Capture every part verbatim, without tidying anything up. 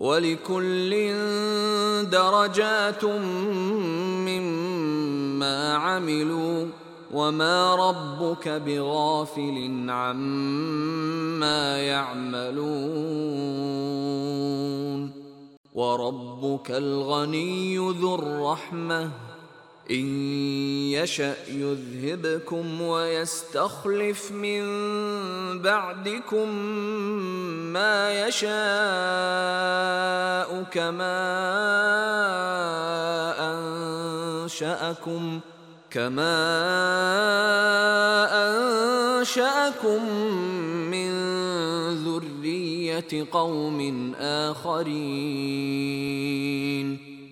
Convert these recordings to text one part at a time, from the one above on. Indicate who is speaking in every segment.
Speaker 1: وَلِكُلٍّ دَرَجَاتٌ مِّمَّا عَمِلُوا وَمَا رَبُّكَ بِغَافِلٍ عَمَّا يَعْمَلُونَ وَرَبُّكَ الْغَنِيُّ ذُو الرَّحْمَةِ إِن يَشَأْ يُذْهِبْكُمْ وَيَسْتَخْلِفْ مِن بَعْدِكُم مَّا يَشَاءُ كَمَا أَنشَأَكُم كَمَا أَنشَأَكُم مِّن ذُرِّيَّةِ قَوْمٍ آخَرِينَ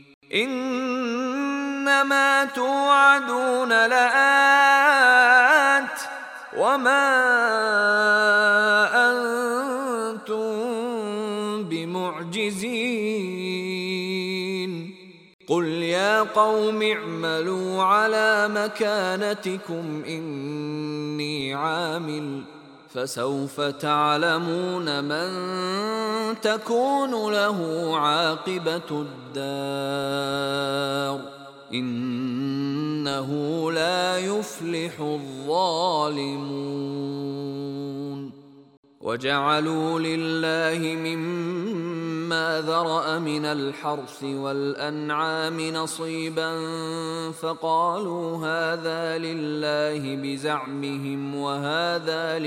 Speaker 1: إِنَّمَا تُوعَدُونَ لَآتٍ وَمَا أَنتُم بِمُعْجِزِينَ قُلْ يَا قَوْمِ اعْمَلُوا عَلَىٰ مَكَانَتِكُمْ إِنِّي عَامِلٌ فَسَوْفَ تَعْلَمُونَ مَن تَكُونُ لَهُ عَاقِبَةُ الدَّارِ ۗ إِنَّهُ لَا يُفْلِحُ الظَّالِمُونَ وَجَعَلُوا لِلَّهِ مِمَّا ذَرَأَ مِنَ الْحَرْثِ وَالْأَنْعَامِ نَصِيبًا فَقَالُوا هَٰذَا لِلَّهِ بِزَعْمِهِمْ وَهَٰذَا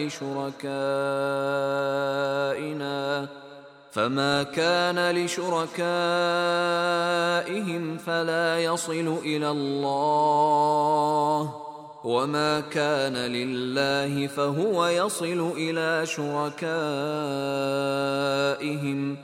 Speaker 1: لِشُرَكَائِنَا فَمَا كَانَ لِشُرَكَائِهِمْ فَلَا يَصِلُ إِلَى اللَّهِ وَمَا كَانَ لِلَّهِ فَهُوَ يَصِلُ إِلَىٰ شُرَكَائِهِمْ ۗ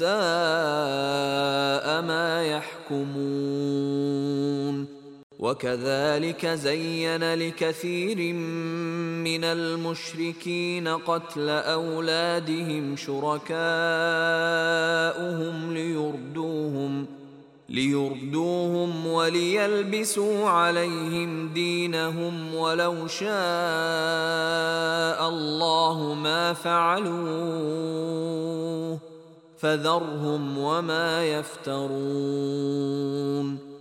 Speaker 1: سَاءَ مَا يَحْكُمُونَ وَكَذَٰلِكَ زَيَّنَ لِكَثِيرٍ مِّنَ الْمُشْرِكِينَ قَتْلَ أَوْلَادِهِمْ شُرَكَاؤُهُمْ لِيُرْدُوهُمْ لِيُرْدُوهُمْ وَلِيَلْبِسُوا عَلَيْهِمْ دِينَهُمْ وَلَوْ شَاءَ اللَّهُ مَا فَعَلُوهُ فَذَرْهُمْ وَمَا يَفْتَرُونَ